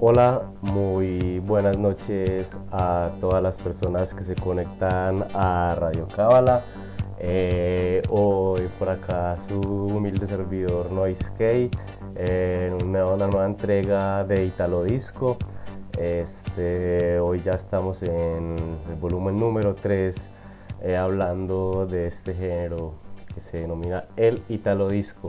Hola, muy buenas noches a todas las personas que se conectan a Radio Cábala. Hoy por acá su humilde servidor Noise K en una nueva entrega de Italo Disco. Hoy ya estamos en el volumen número 3 hablando de este género que se denomina el Italo Disco.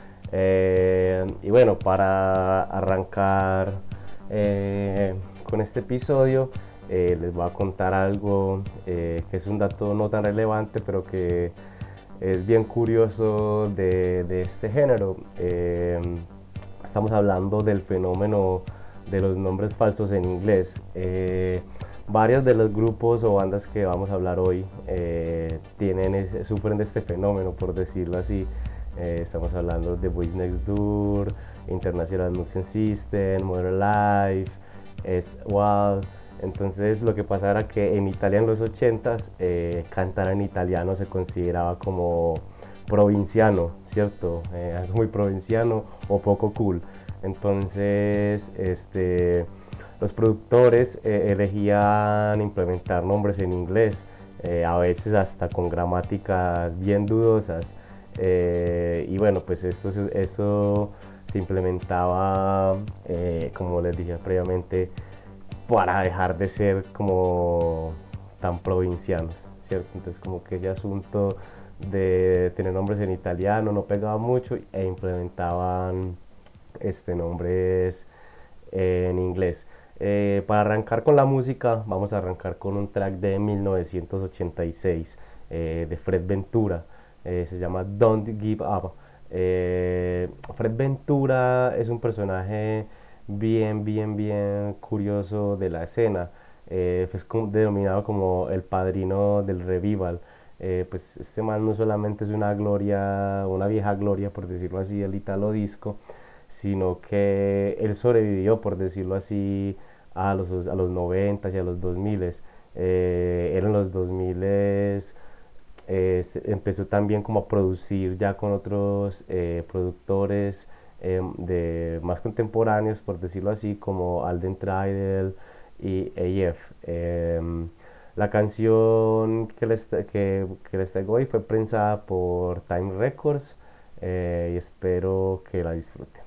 Y bueno, para arrancar con este episodio, les voy a contar algo que es un dato no tan relevante, pero que es bien curioso de este género. Estamos hablando del fenómeno de los nombres falsos en inglés. Varios de los grupos o bandas que vamos a hablar hoy sufren de este fenómeno, por decirlo así. Estamos hablando de Boys Next Door, International Muxen System, Modern Life, S-Wild. Entonces lo que pasaba era que en Italia en los 80s cantar en italiano se consideraba como provinciano, ¿cierto? Algo muy provinciano o poco cool. Entonces los productores elegían implementar nombres en inglés, a veces hasta con gramáticas bien dudosas. Y bueno, pues esto se implementaba, como les dije previamente, para dejar de ser como tan provincianos, ¿cierto? Entonces como que ese asunto de tener nombres en italiano no pegaba mucho e implementaban nombres en inglés. Para arrancar con la música, vamos a arrancar con un track de 1986 de Fred Ventura. Se llama Don't Give Up. Fred Ventura es un personaje bien curioso de la escena. Es denominado como el padrino del revival. Pues este man no solamente es una gloria, una vieja gloria, por decirlo así, del Italo Disco, sino que él sobrevivió, por decirlo así, a los 90 y a los 2000. Él en los 2000 empezó también como a producir ya con otros productores más contemporáneos, por decirlo así, como Alden Treidel y AF. La canción que les traigo hoy fue prensada por Time Records y espero que la disfruten.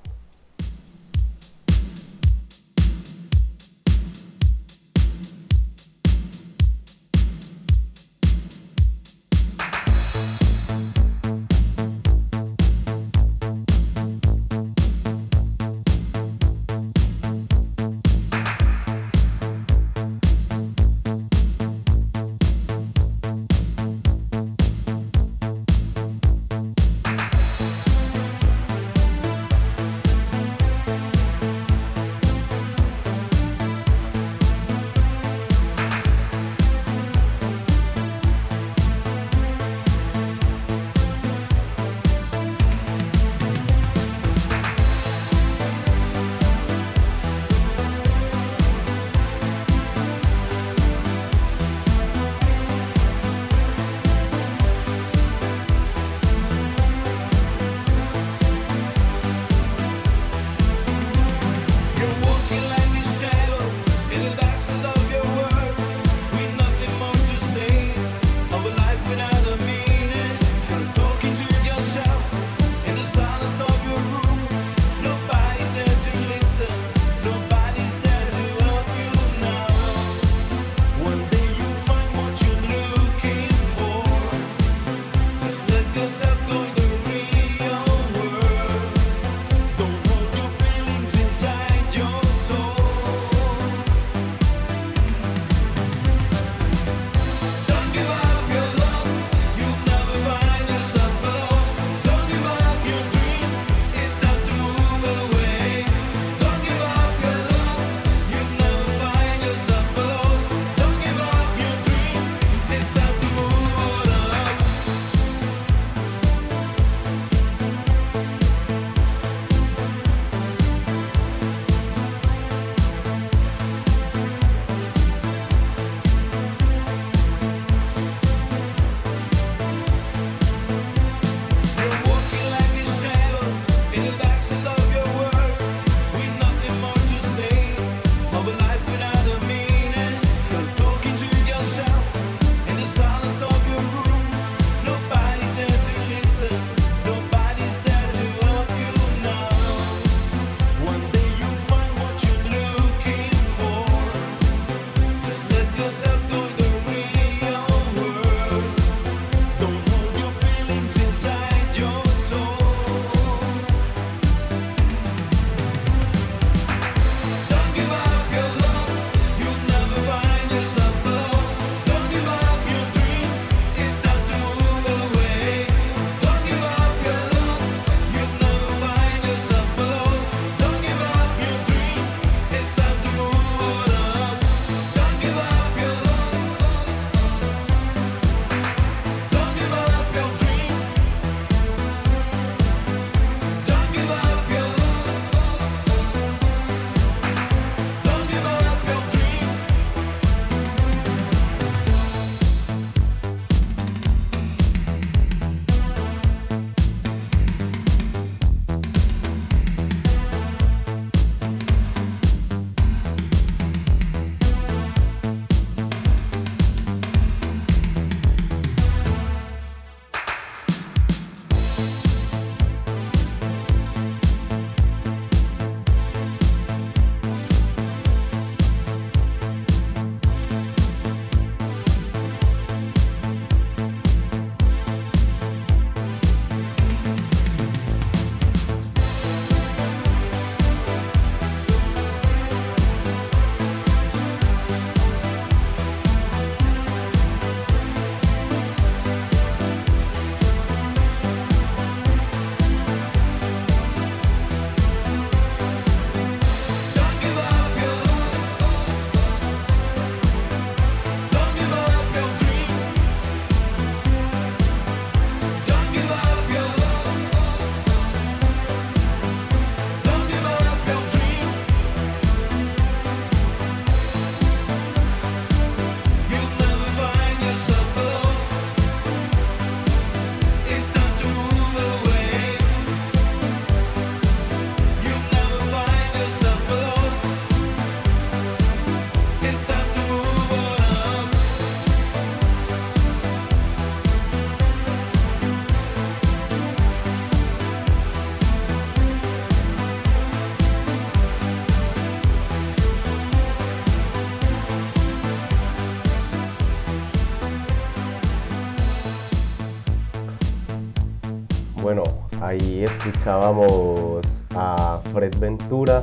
Bueno, ahí escuchábamos a Fred Ventura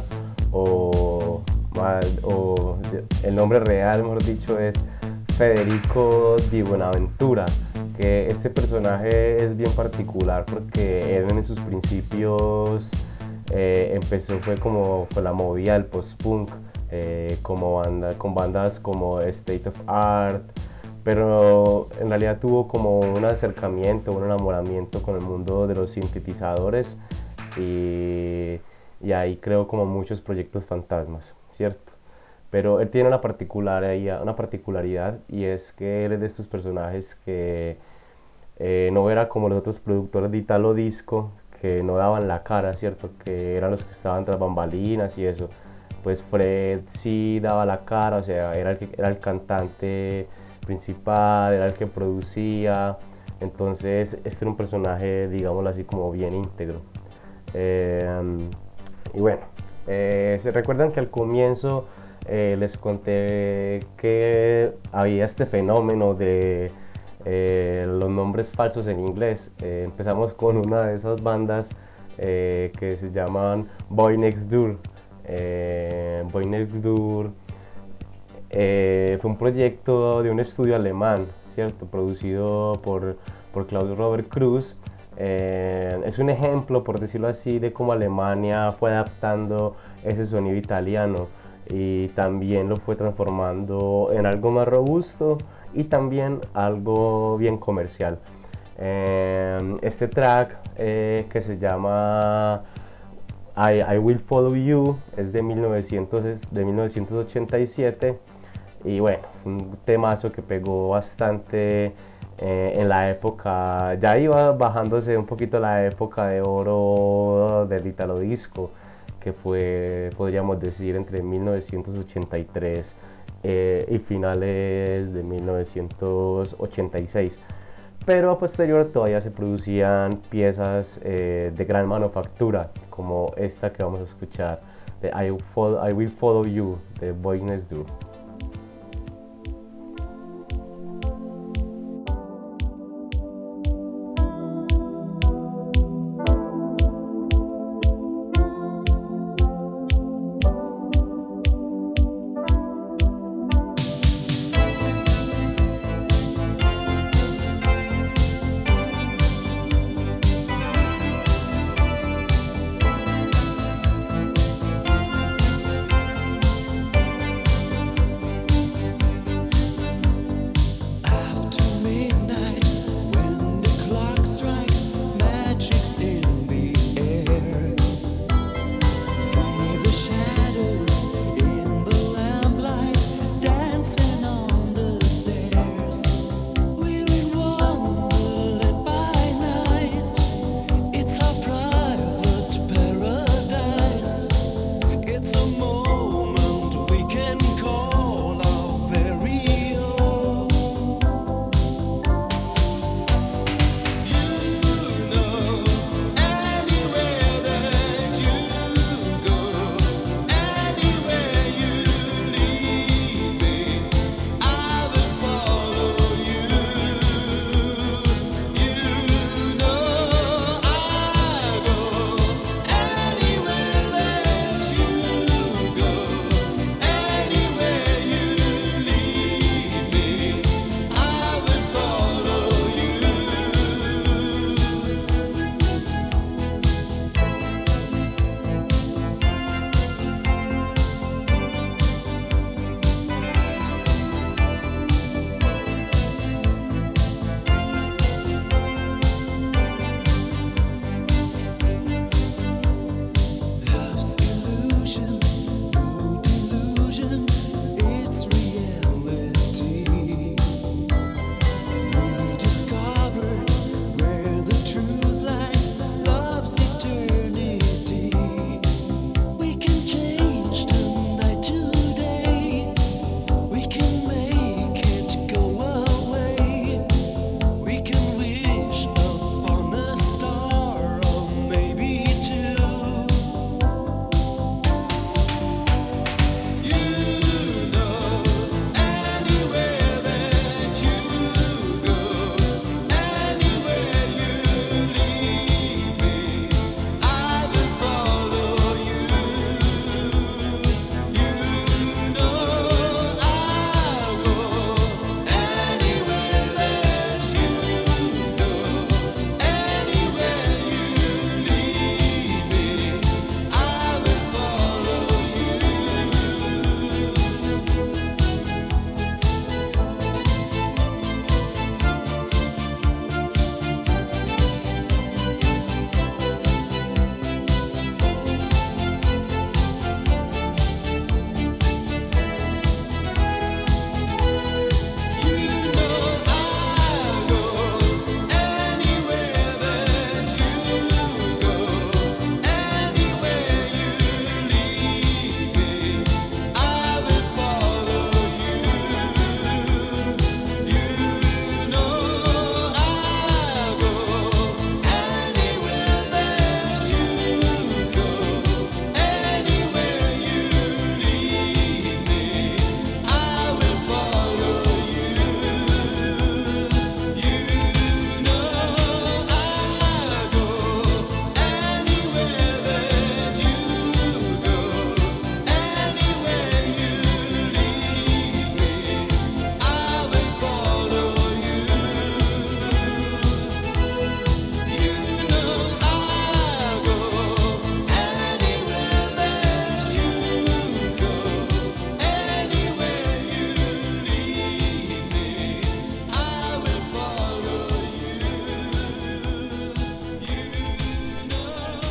o el nombre real, mejor dicho, es Federico Di Buenaventura, que este personaje es bien particular porque él en sus principios empezó fue como con la movida del post-punk, con bandas como State of Art, pero en realidad tuvo como un acercamiento, un enamoramiento con el mundo de los sintetizadores y, y ahí creó como muchos proyectos fantasmas, ¿cierto? Pero él tiene una particularidad y es que él es de estos personajes que no era como los otros productores de Italo Disco que no daban la cara, ¿cierto? Que eran los que estaban tras bambalinas y eso. Pues Fred sí daba la cara, o sea, era el cantante principal, era el que producía. Entonces, este era un personaje, digámoslo así, como bien íntegro. Y bueno, ¿se recuerdan que al comienzo les conté que había este fenómeno de los nombres falsos en inglés? Empezamos con una de esas bandas que se llaman Boy Next Door. Boy Next Door fue un proyecto de un estudio alemán, ¿cierto? Producido por Klaus Robert Cruz. Es un ejemplo, por decirlo así, de cómo Alemania fue adaptando ese sonido italiano y también lo fue transformando en algo más robusto y también algo bien comercial. Este track que se llama I Will Follow You es de 1987 y bueno, un temazo que pegó bastante en la época, ya iba bajándose un poquito la época de oro del Italo Disco, que fue, podríamos decir, entre 1983 y finales de 1986. Pero a posterior todavía se producían piezas de gran manufactura, como esta que vamos a escuchar, de I Will Follow You, de Boy Next Door.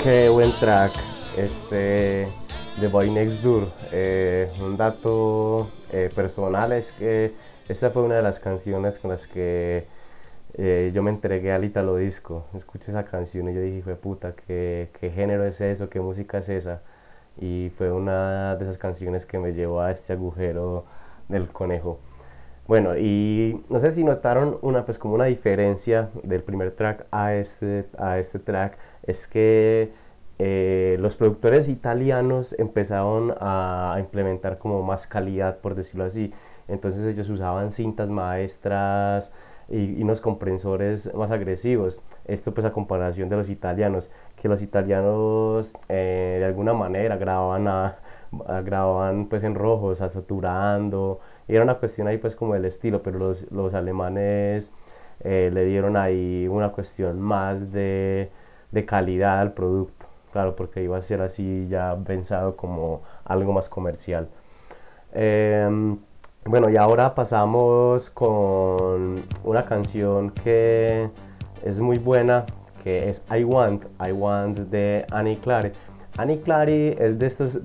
Qué buen track, The Boy Next Door. Un dato personal es que esta fue una de las canciones con las que yo me entregué al Italo Disco. Escuché esa canción y yo dije, fue puta, ¿qué género es eso? ¿Qué música es esa? Y fue una de esas canciones que me llevó a este agujero del conejo. Bueno, y no sé si notaron una, pues como una diferencia del primer track a este track, es que los productores italianos empezaron a implementar como más calidad, por decirlo así. Entonces ellos usaban cintas maestras y unos comprensores más agresivos. Esto pues a comparación de los italianos, que los italianos de alguna manera grababan pues en rojos, saturando, y era una cuestión ahí pues como del estilo, pero los alemanes le dieron ahí una cuestión más de calidad al producto, claro, porque iba a ser así ya pensado como algo más comercial. Eh, bueno, y ahora pasamos con una canción que es muy buena, que es I Want de Annie Clary. Annie Clary es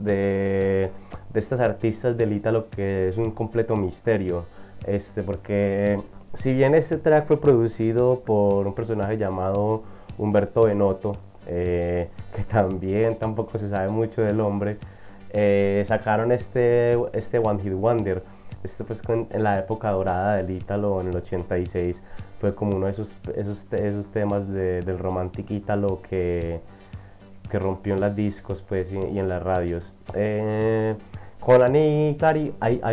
de estas artistas del Ítalo que es un completo misterio, porque si bien este track fue producido por un personaje llamado Umberto Benotto, que también tampoco se sabe mucho del hombre, sacaron este One Hit Wonder. Esto pues en la época dorada del Ítalo, en el 86, fue como uno de esos temas del romantic Ítalo que rompió en las discos pues, y en las radios. Con Annie Clary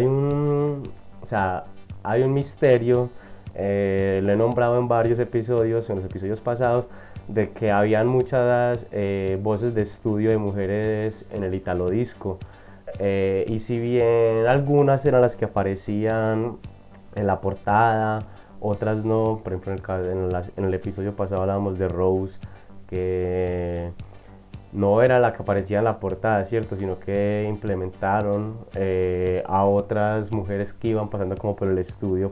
o sea, hay un misterio, lo he nombrado en varios episodios, en los episodios pasados, de que habían muchas voces de estudio de mujeres en el Italo Disco. Y si bien algunas eran las que aparecían en la portada, otras no. Por ejemplo, en el episodio pasado hablábamos de Rose, que no era la que aparecía en la portada, ¿cierto? Sino que implementaron a otras mujeres que iban pasando como por el estudio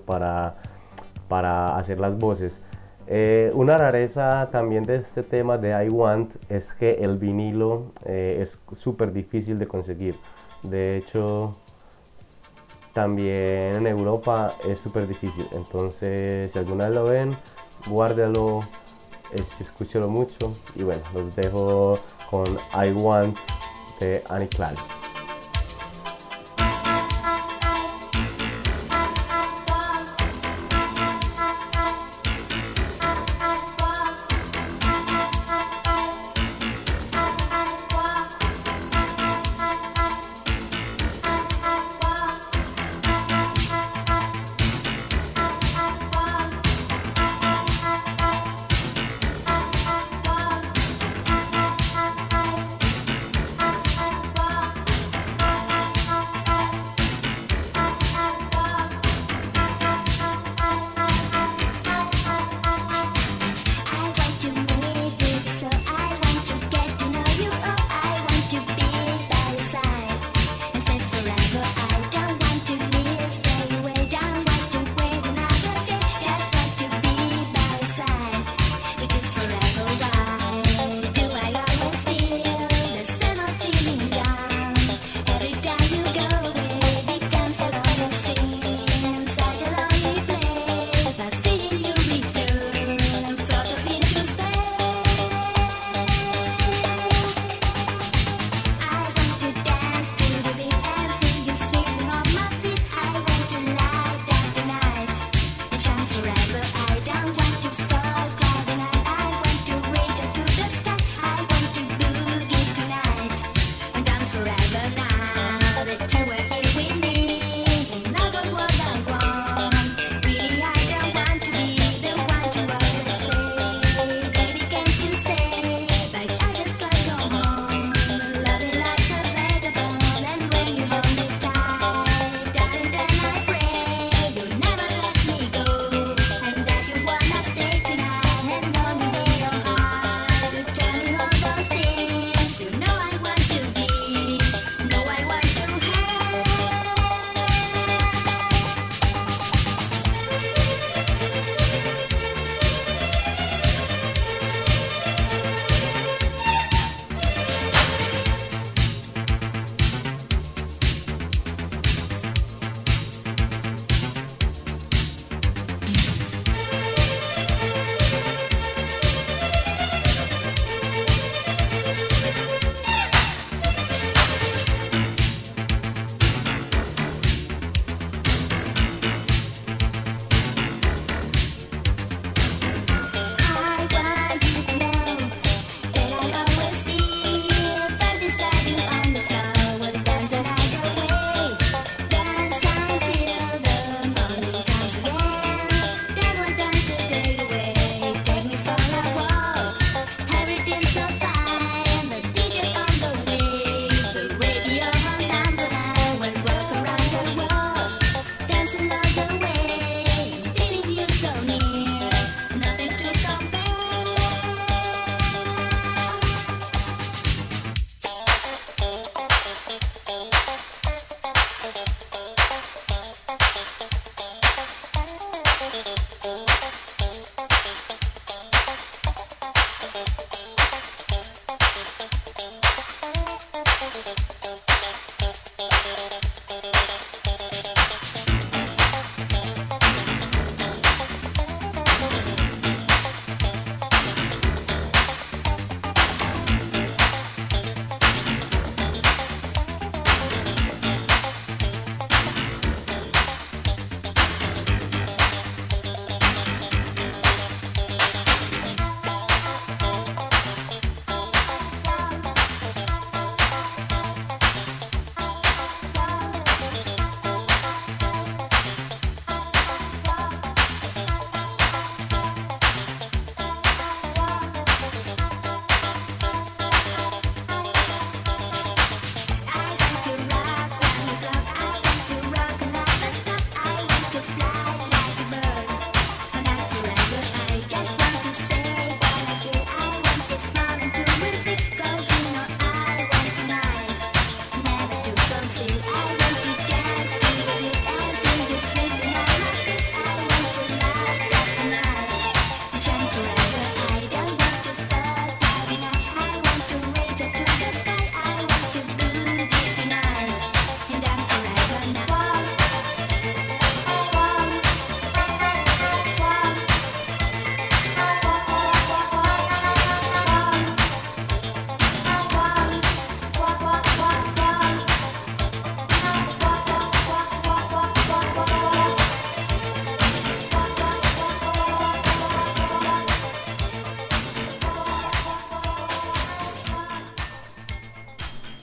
para hacer las voces. Una rareza también de este tema de I Want es que el vinilo es súper difícil de conseguir. De hecho, también en Europa es súper difícil. Entonces, si alguna vez lo ven, guárdalo, escúchalo mucho. Y bueno, los dejo con I Want de Annie Clary.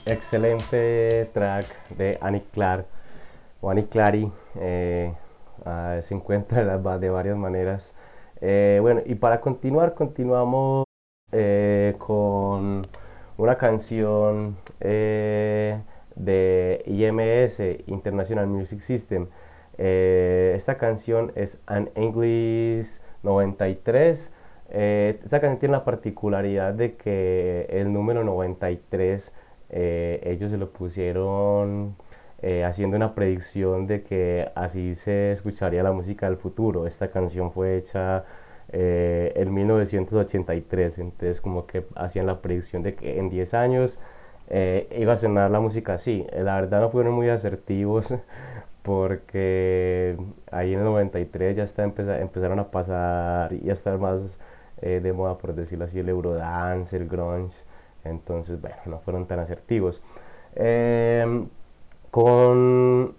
excelente track de Annie Clark o Annie Clary. Se encuentra de varias maneras. Bueno, y para continuar, continuamos con una canción de IMS, International Music System. Esta canción es An English 93. Esta canción tiene la particularidad de que el número 93 ellos se lo pusieron haciendo una predicción de que así se escucharía la música del futuro. Esta canción fue hecha en 1983, entonces como que hacían la predicción de que en 10 años iba a sonar la música así. La verdad no fueron muy asertivos porque ahí en el 93 ya empezaron a pasar y a estar más de moda, por decirlo así, el Eurodance, el grunge. Entonces, bueno, no fueron tan asertivos. Eh, con,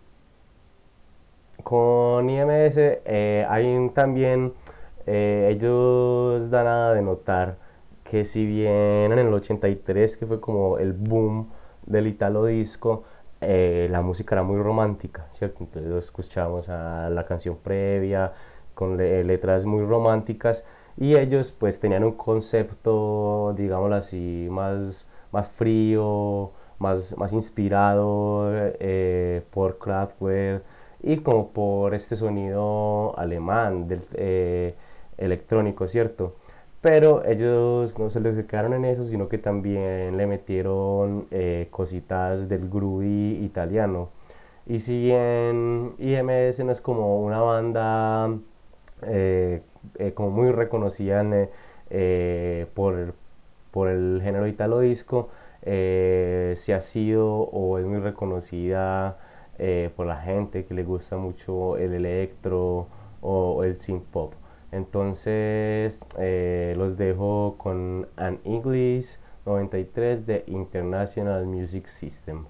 con IMS hay también, ellos dan a denotar que si bien en el 83, que fue como el boom del Italo Disco, la música era muy romántica, ¿cierto? Entonces escuchábamos a la canción previa con letras muy románticas y ellos pues tenían un concepto, digámoslo así, más frío, más inspirado por Kraftwerk y como por este sonido alemán del electrónico, ¿cierto? Pero ellos no se les quedaron en eso, sino que también le metieron cositas del groovy italiano. Y si bien IMS no es como una banda como muy reconocida por el género italo disco, si ha sido o es muy reconocida por la gente que le gusta mucho el electro o el synth pop. Entonces los dejo con An English 93 de International Music System.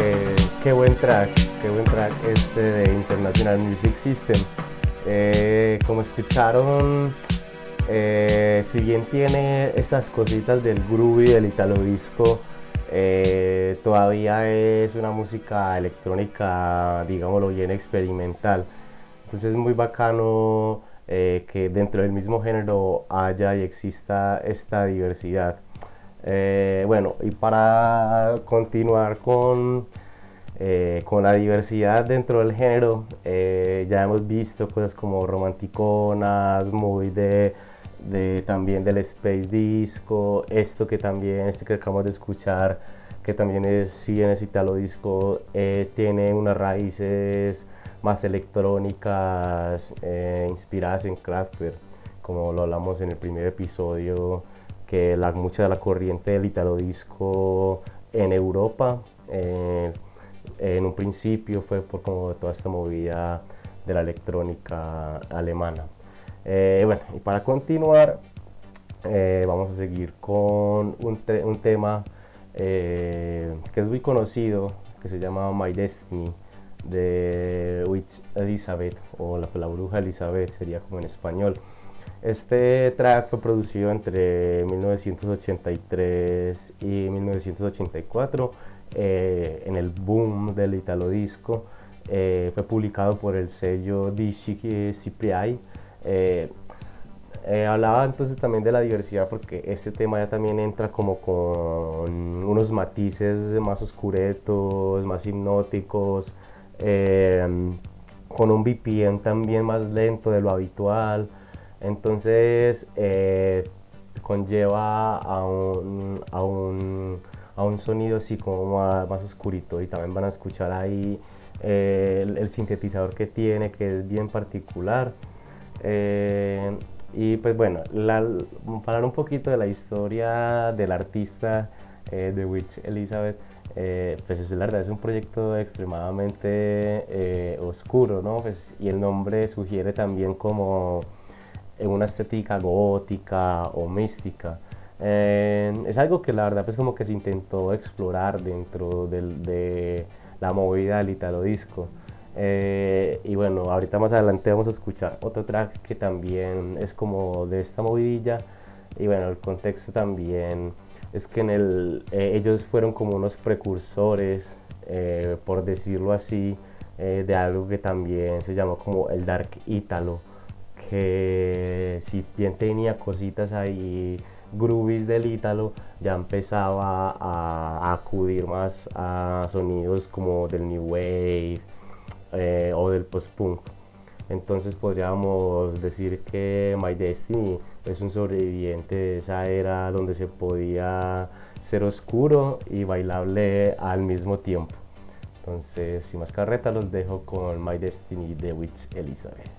qué buen track este de International Music System. Como escucharon, si bien tiene estas cositas del groovy, del italo disco, todavía es una música electrónica, digámoslo bien, experimental. Entonces es muy bacano que dentro del mismo género haya y exista esta diversidad. Bueno, y para continuar con la diversidad dentro del género, ya hemos visto cosas como romanticonas, muy también del space disco, este que acabamos de escuchar, que también es, si bien es italo disco, tiene unas raíces más electrónicas, inspiradas en Kraftwerk, como lo hablamos en el primer episodio, que mucha de la corriente del italo disco en Europa, en un principio fue por como toda esta movida de la electrónica alemana. Bueno, y para continuar, vamos a seguir con un tema que es muy conocido, que se llama My Destiny, de Witch Elizabeth, o la bruja Elizabeth sería como en español. Este track fue producido entre 1983 y 1984 en el boom del italo disco. Fue publicado por el sello DC Cipriai. Hablaba entonces también de la diversidad, porque este tema ya también entra como con unos matices más oscuretos, más hipnóticos, con un BPM también más lento de lo habitual. Entonces conlleva a un sonido así como más oscurito, y también van a escuchar ahí el sintetizador que tiene, que es bien particular. Y pues bueno, para hablar un poquito de la historia del artista de Witch Elizabeth, pues la verdad es un proyecto extremadamente oscuro, ¿no? Pues, y el nombre sugiere también como una estética gótica o mística. Es algo que la verdad pues como que se intentó explorar dentro de la movida del italo disco. Y bueno, ahorita más adelante vamos a escuchar otro track que también es como de esta movidilla. Y bueno, el contexto también es que ellos fueron como unos precursores, por decirlo así, de algo que también se llamó como el Dark Italo, que si bien tenía cositas ahí groovies del ítalo, ya empezaba a acudir más a sonidos como del new wave, o del post-punk. Entonces podríamos decir que My Destiny es un sobreviviente de esa era donde se podía ser oscuro y bailable al mismo tiempo. Entonces, sin más carreta, los dejo con My Destiny de Witch Elizabeth.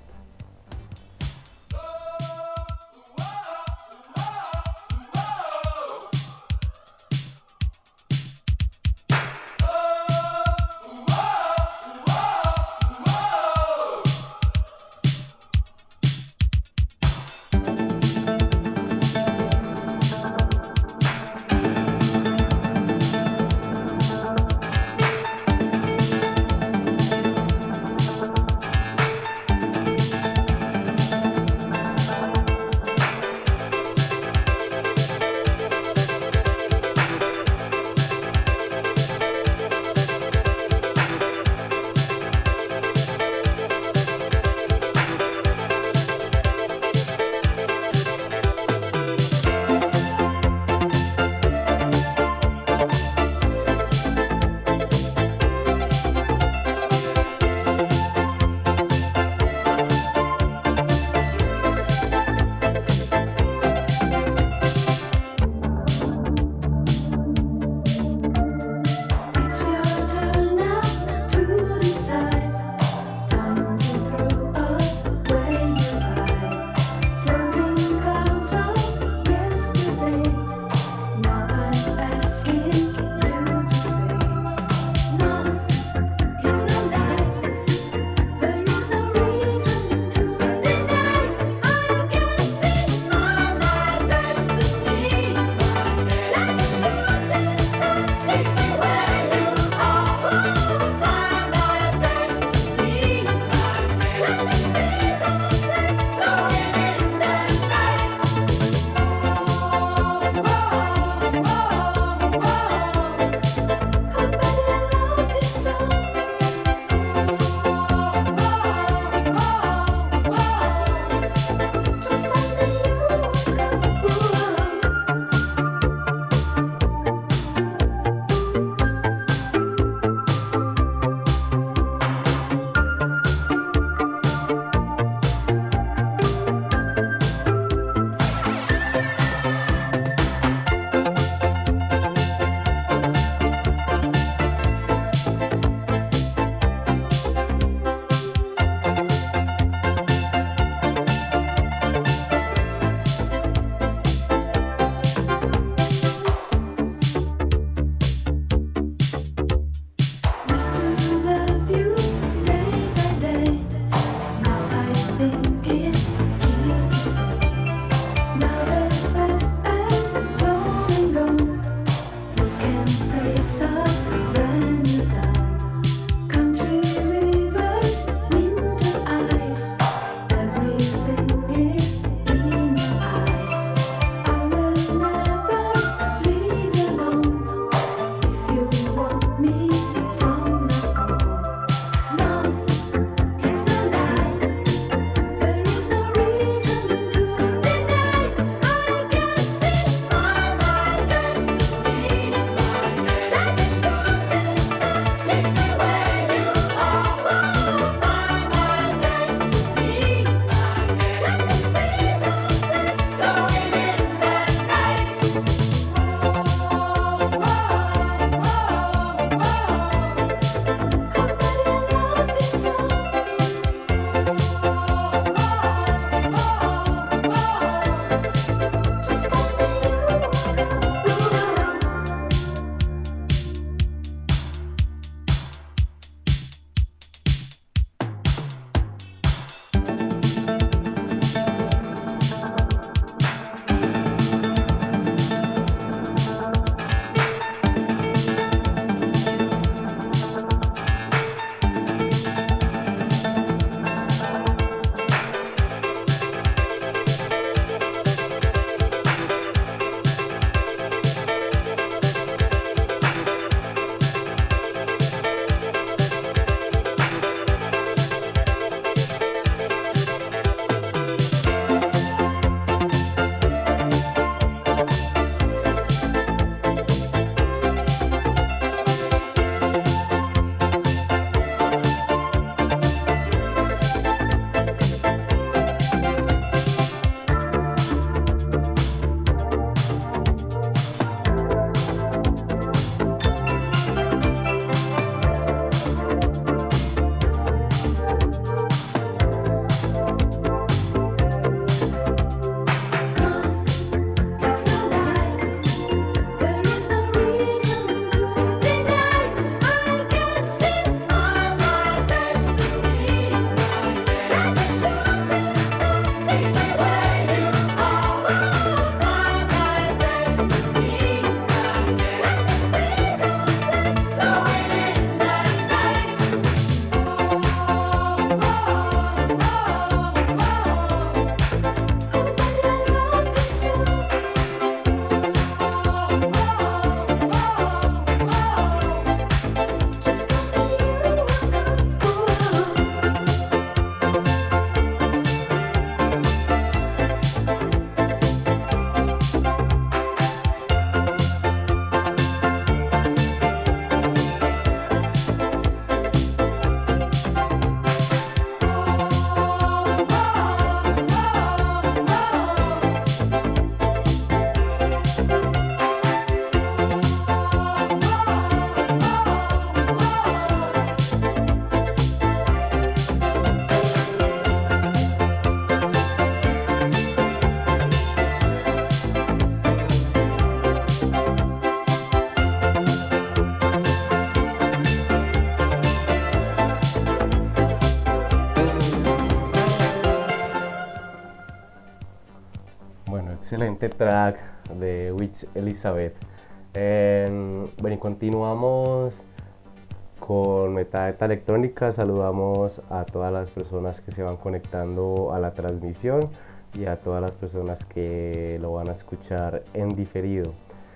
excelente track de Witch Elizabeth. Bueno, y continuamos con Metadata Electrónica. Saludamos a todas las personas que se van conectando a la transmisión y a todas las personas que lo van a escuchar en diferido.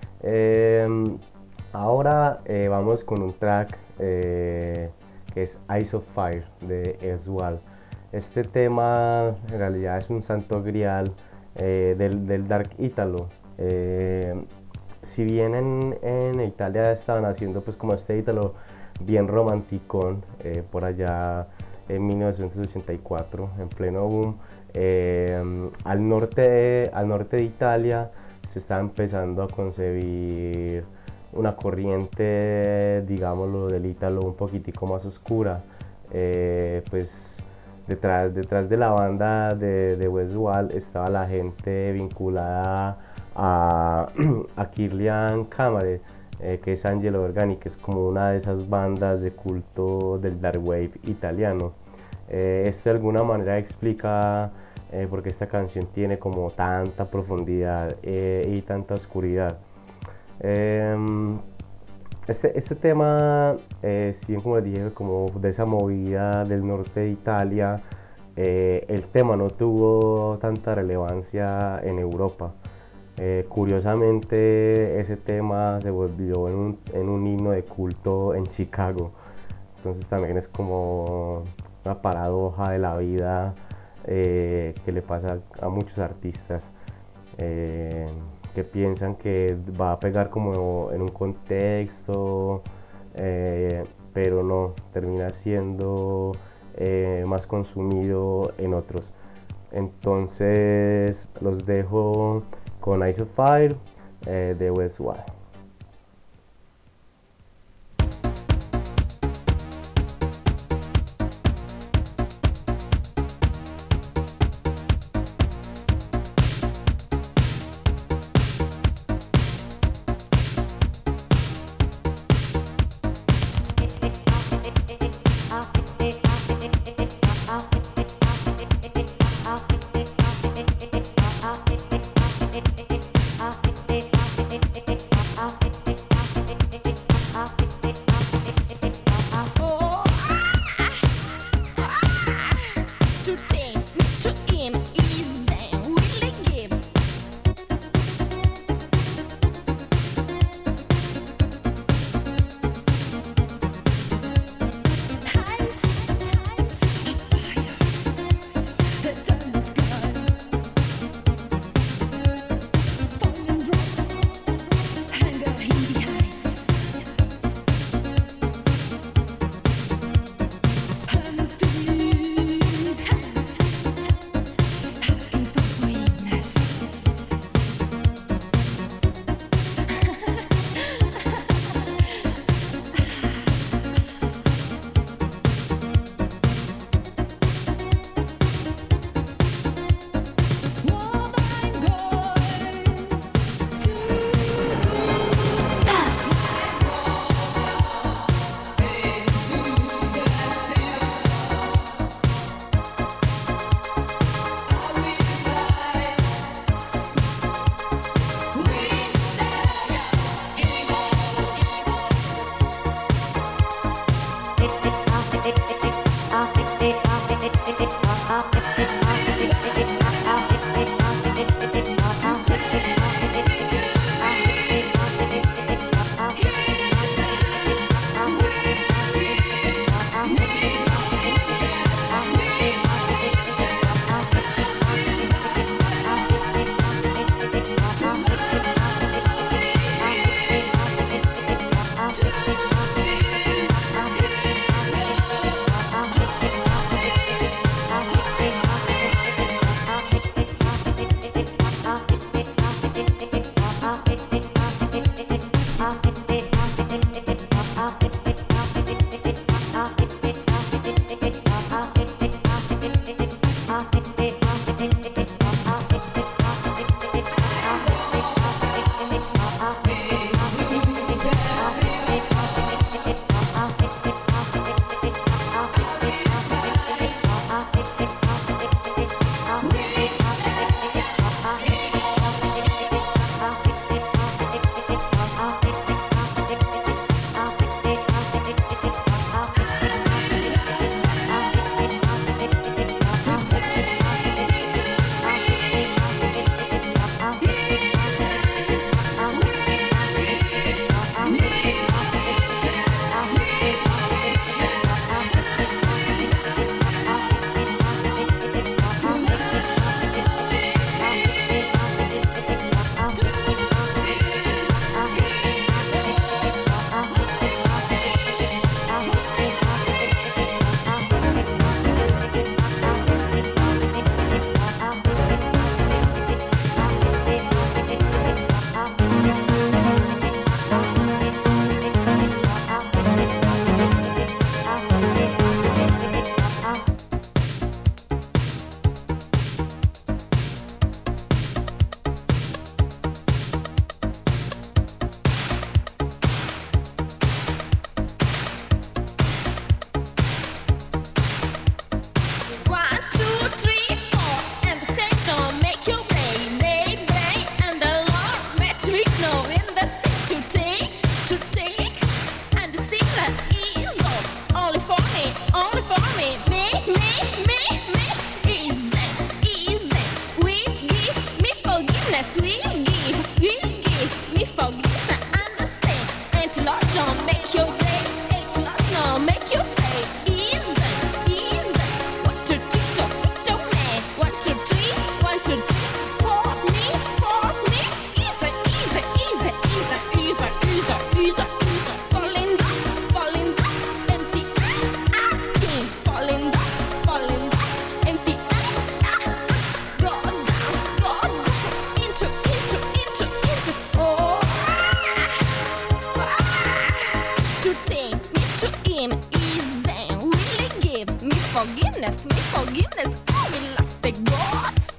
Ahora vamos con un track que es Eyes of Fire de Eswal. Este tema en realidad es un santo grial del Dark Italo. Si bien en Italia estaban haciendo pues como este Italo bien romanticón por allá en 1984, en pleno boom, al norte de Italia se está empezando a concebir una corriente, digámoslo, del Ítalo un poquitico más oscura. Pues detrás de la banda de Westwall estaba la gente vinculada a Kirlian Camare, que es Angelo Organi, que es como una de esas bandas de culto del dark wave italiano. Esto de alguna manera explica por qué esta canción tiene como tanta profundidad y tanta oscuridad. Este tema, si bien como les dije, como de esa movida del norte de Italia, el tema no tuvo tanta relevancia en Europa. Curiosamente, ese tema se volvió en un himno de culto en Chicago. Entonces también es como una paradoja de la vida que le pasa a muchos artistas. Que piensan que va a pegar como en un contexto, pero no, termina siendo más consumido en otros. Entonces los dejo con Eyes of Fire de Westwall. make your day. H no, make your day easy, easy. 1, 2, 3, don't man. 1, 2, 3, 1, 2, 3. For me, easy, easy, easy, easy, easy, easy, easy, easy. Falling down, empty asking. Falling down, empty. Go down, into. Oh, to take me to him easy. Really give me forgiveness, I will lost the gods.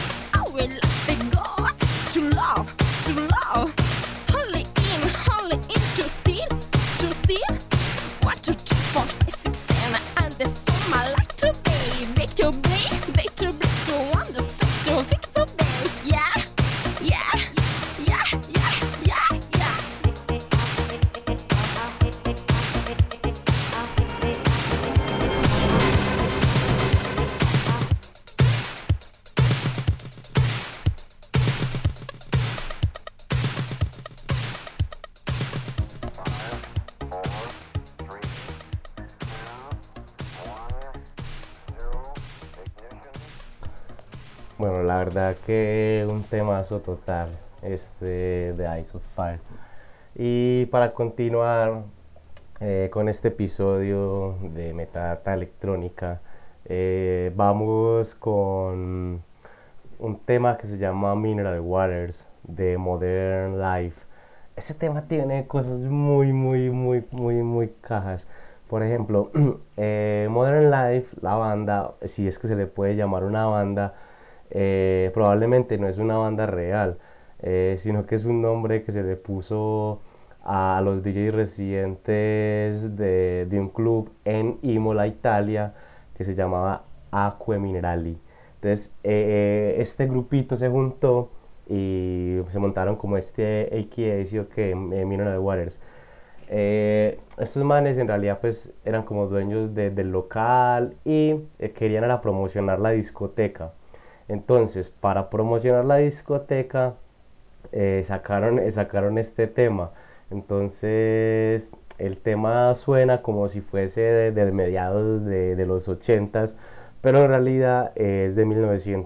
To love. Only him to steal. 1, 2, 3, 4, 5, 6, 7, and the sum I like to be. Victory, to want the to victory. Yeah. Bueno, la verdad que un temazo total, de Eyes of Fire. Y para continuar con este episodio de Metadata Electrónica, vamos con un tema que se llama Mineral Waters de Modern Life. Este tema tiene cosas muy cajas. Por ejemplo, Modern Life, la banda, si es que se le puede llamar una banda, probablemente no es una banda real, sino que es un nombre que se le puso a los DJs residentes de un club en Imola, Italia, que se llamaba Acque Minerali. Entonces, este grupito se juntó y se montaron como este AKA, ¿sí o qué? Mineral Waters. Estos manes en realidad pues eran como dueños del local y querían era promocionar la discoteca. Entonces, para promocionar la discoteca, sacaron este tema. Entonces, el tema suena como si fuese de mediados de los 80s, pero en realidad es de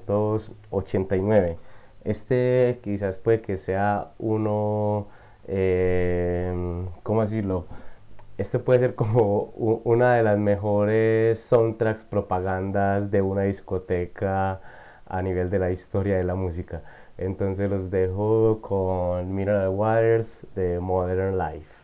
1989. Este quizás puede que sea uno, ¿cómo decirlo? Este puede ser como una de las mejores soundtracks propagandas de una discoteca a nivel de la historia de la música. Entonces los dejo con Mineral Waters de Modern Life.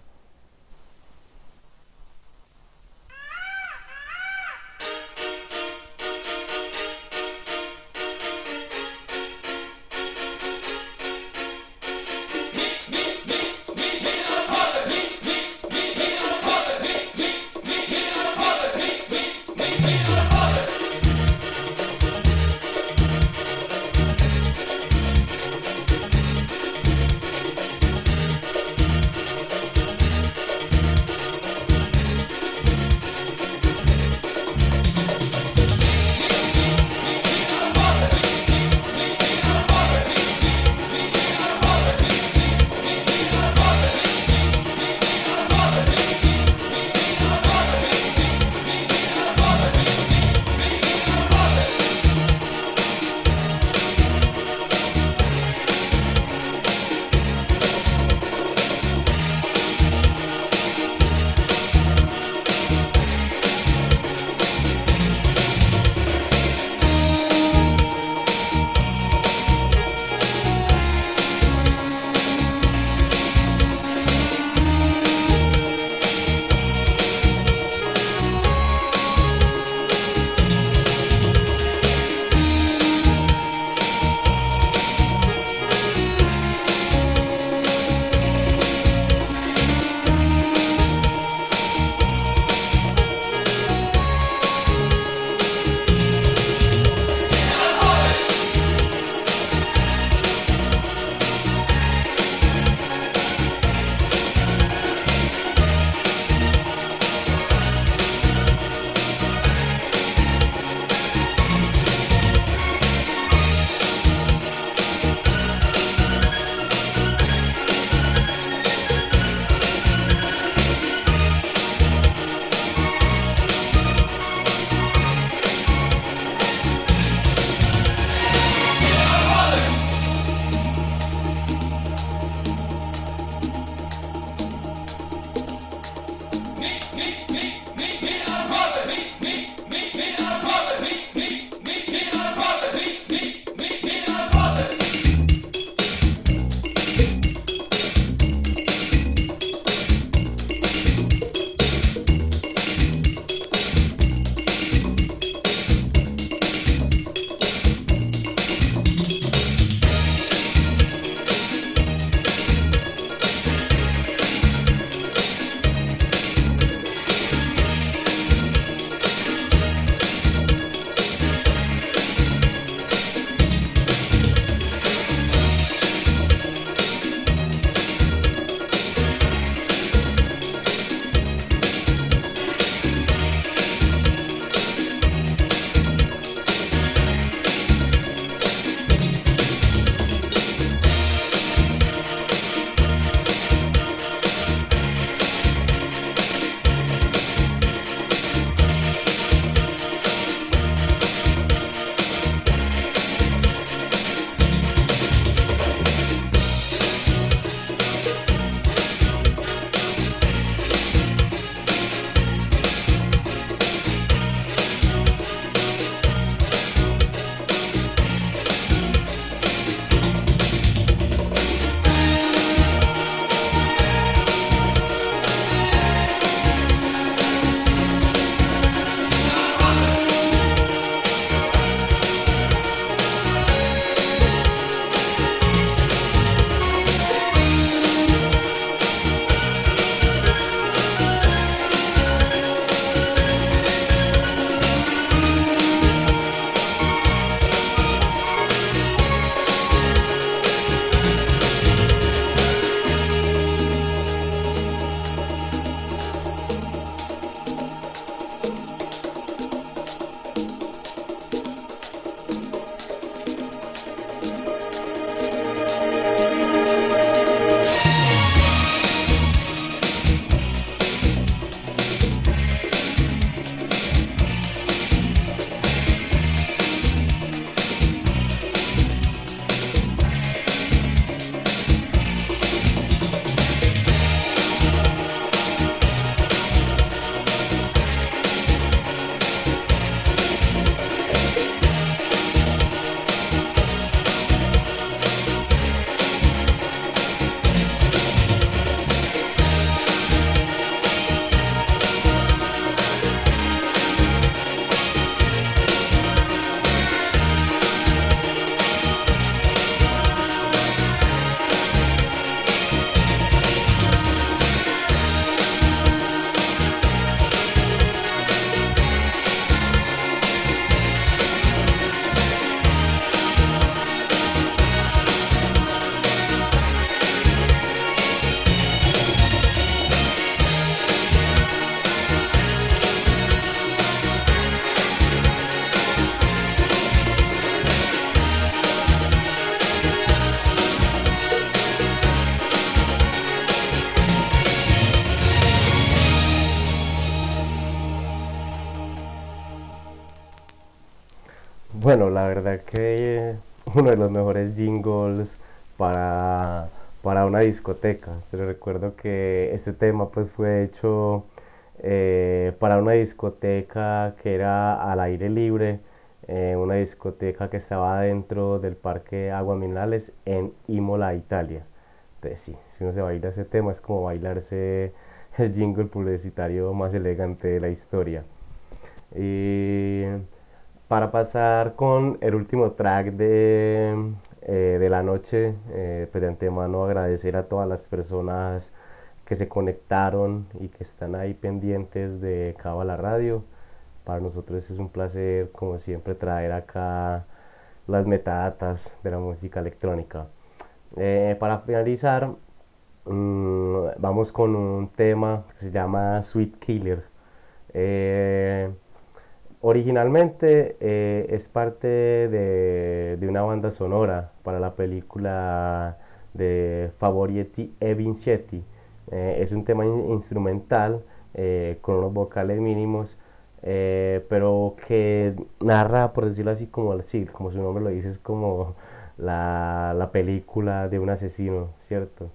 Bueno, la verdad que uno de los mejores jingles para, para una discoteca. Pero recuerdo que este tema pues fue hecho para una discoteca que era al aire libre, una discoteca que estaba dentro del Parque Aguas Minerales en Imola, Italia. Entonces sí, si uno se baila ese tema es como bailarse el jingle publicitario más elegante de la historia. Y para pasar con el último track de la noche, pues de antemano agradecer a todas las personas que se conectaron y que están ahí pendientes de Cábala Radio. Para nosotros es un placer, como siempre, traer acá las metadatas de la música electrónica. Para finalizar, vamos con un tema que se llama Sweet Killer. Eh, Originalmente es parte de una banda sonora para la película de Favoriti e Vincetti. Es un tema instrumental con unos vocales mínimos, pero que narra, por decirlo así, como, sí, como su nombre lo dice, es como la película de un asesino, ¿cierto?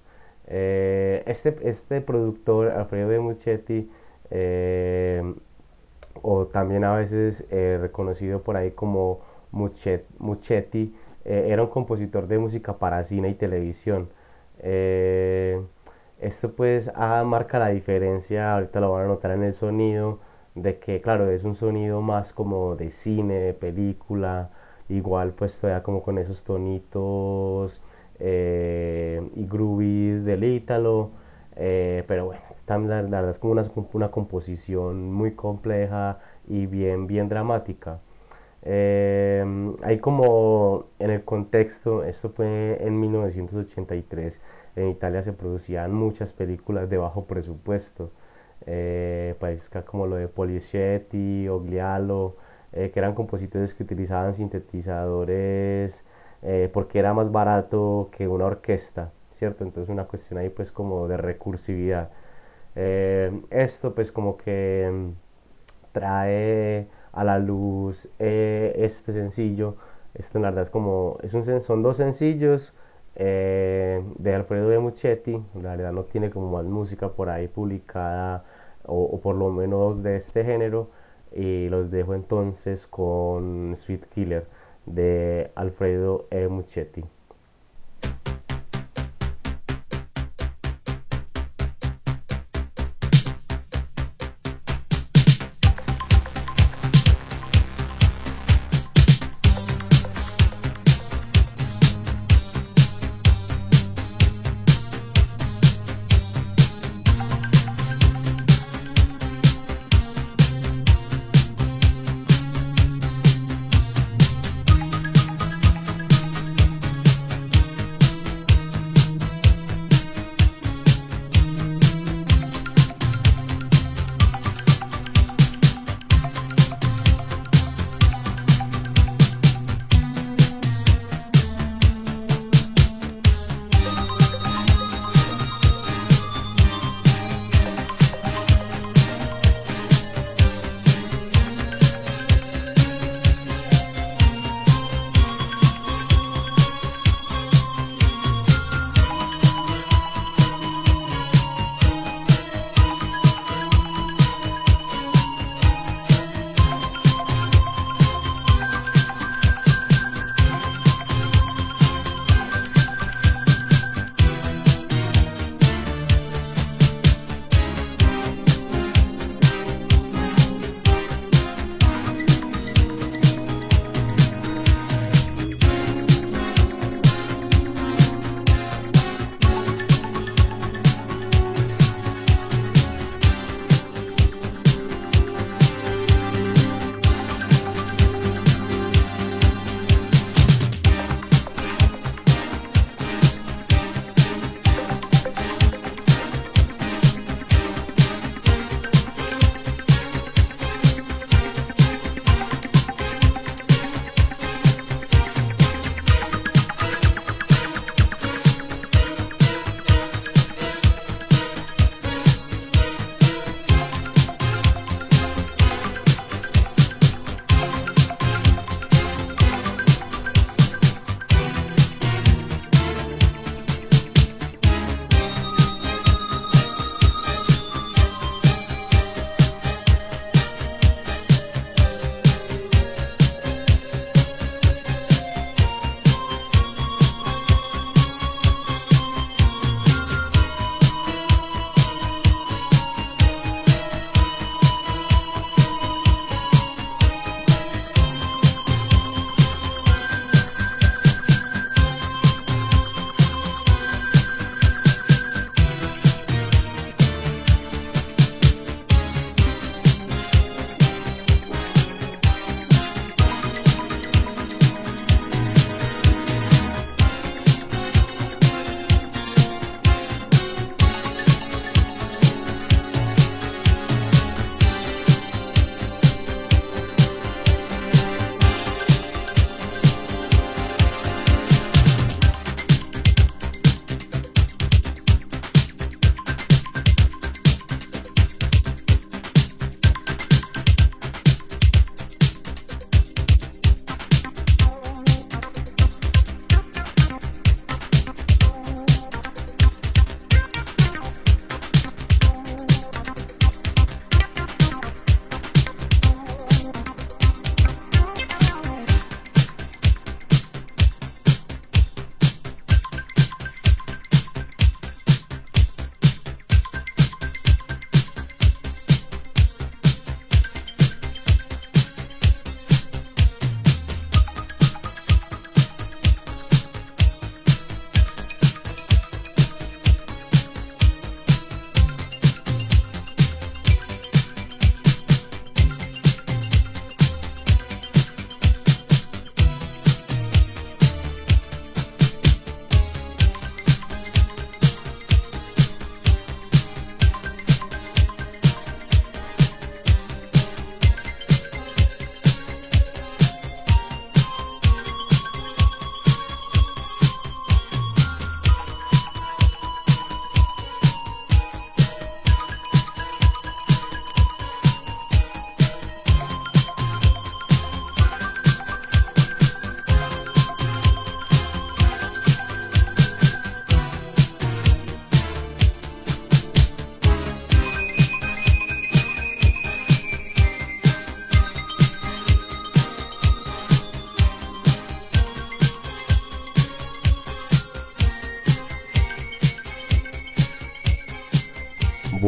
Este productor, Alfredo de Muschetti, o también a veces reconocido por ahí como Muschetti, era un compositor de música para cine y televisión. Eh, Esto pues marca la diferencia, ahorita lo van a notar en el sonido, de que claro, es un sonido más como de cine, de película, igual pues todavía como con esos tonitos y groovies del ítalo, pero bueno, la verdad es como una composición muy compleja y bien dramática. Hay como en el contexto, esto fue en 1983, en Italia se producían muchas películas de bajo presupuesto, países como lo de Polischetti, Oglialo, que eran compositores que utilizaban sintetizadores porque era más barato que una orquesta, ¿cierto? Entonces una cuestión ahí pues como de recursividad. Esto pues como que trae a la luz este sencillo. Esto en la verdad es como, son dos sencillos de Alfredo de Muschetti. La verdad no tiene como más música por ahí publicada o por lo menos de este género. Y los dejo entonces con Sweet Killer de Alfredo E. Muschetti.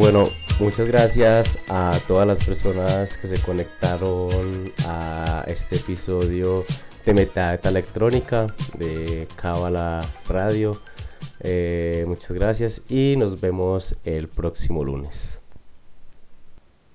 Bueno, muchas gracias a todas las personas que se conectaron a este episodio de Metadata Electrónica de Cábala Radio. Muchas gracias y nos vemos el próximo lunes.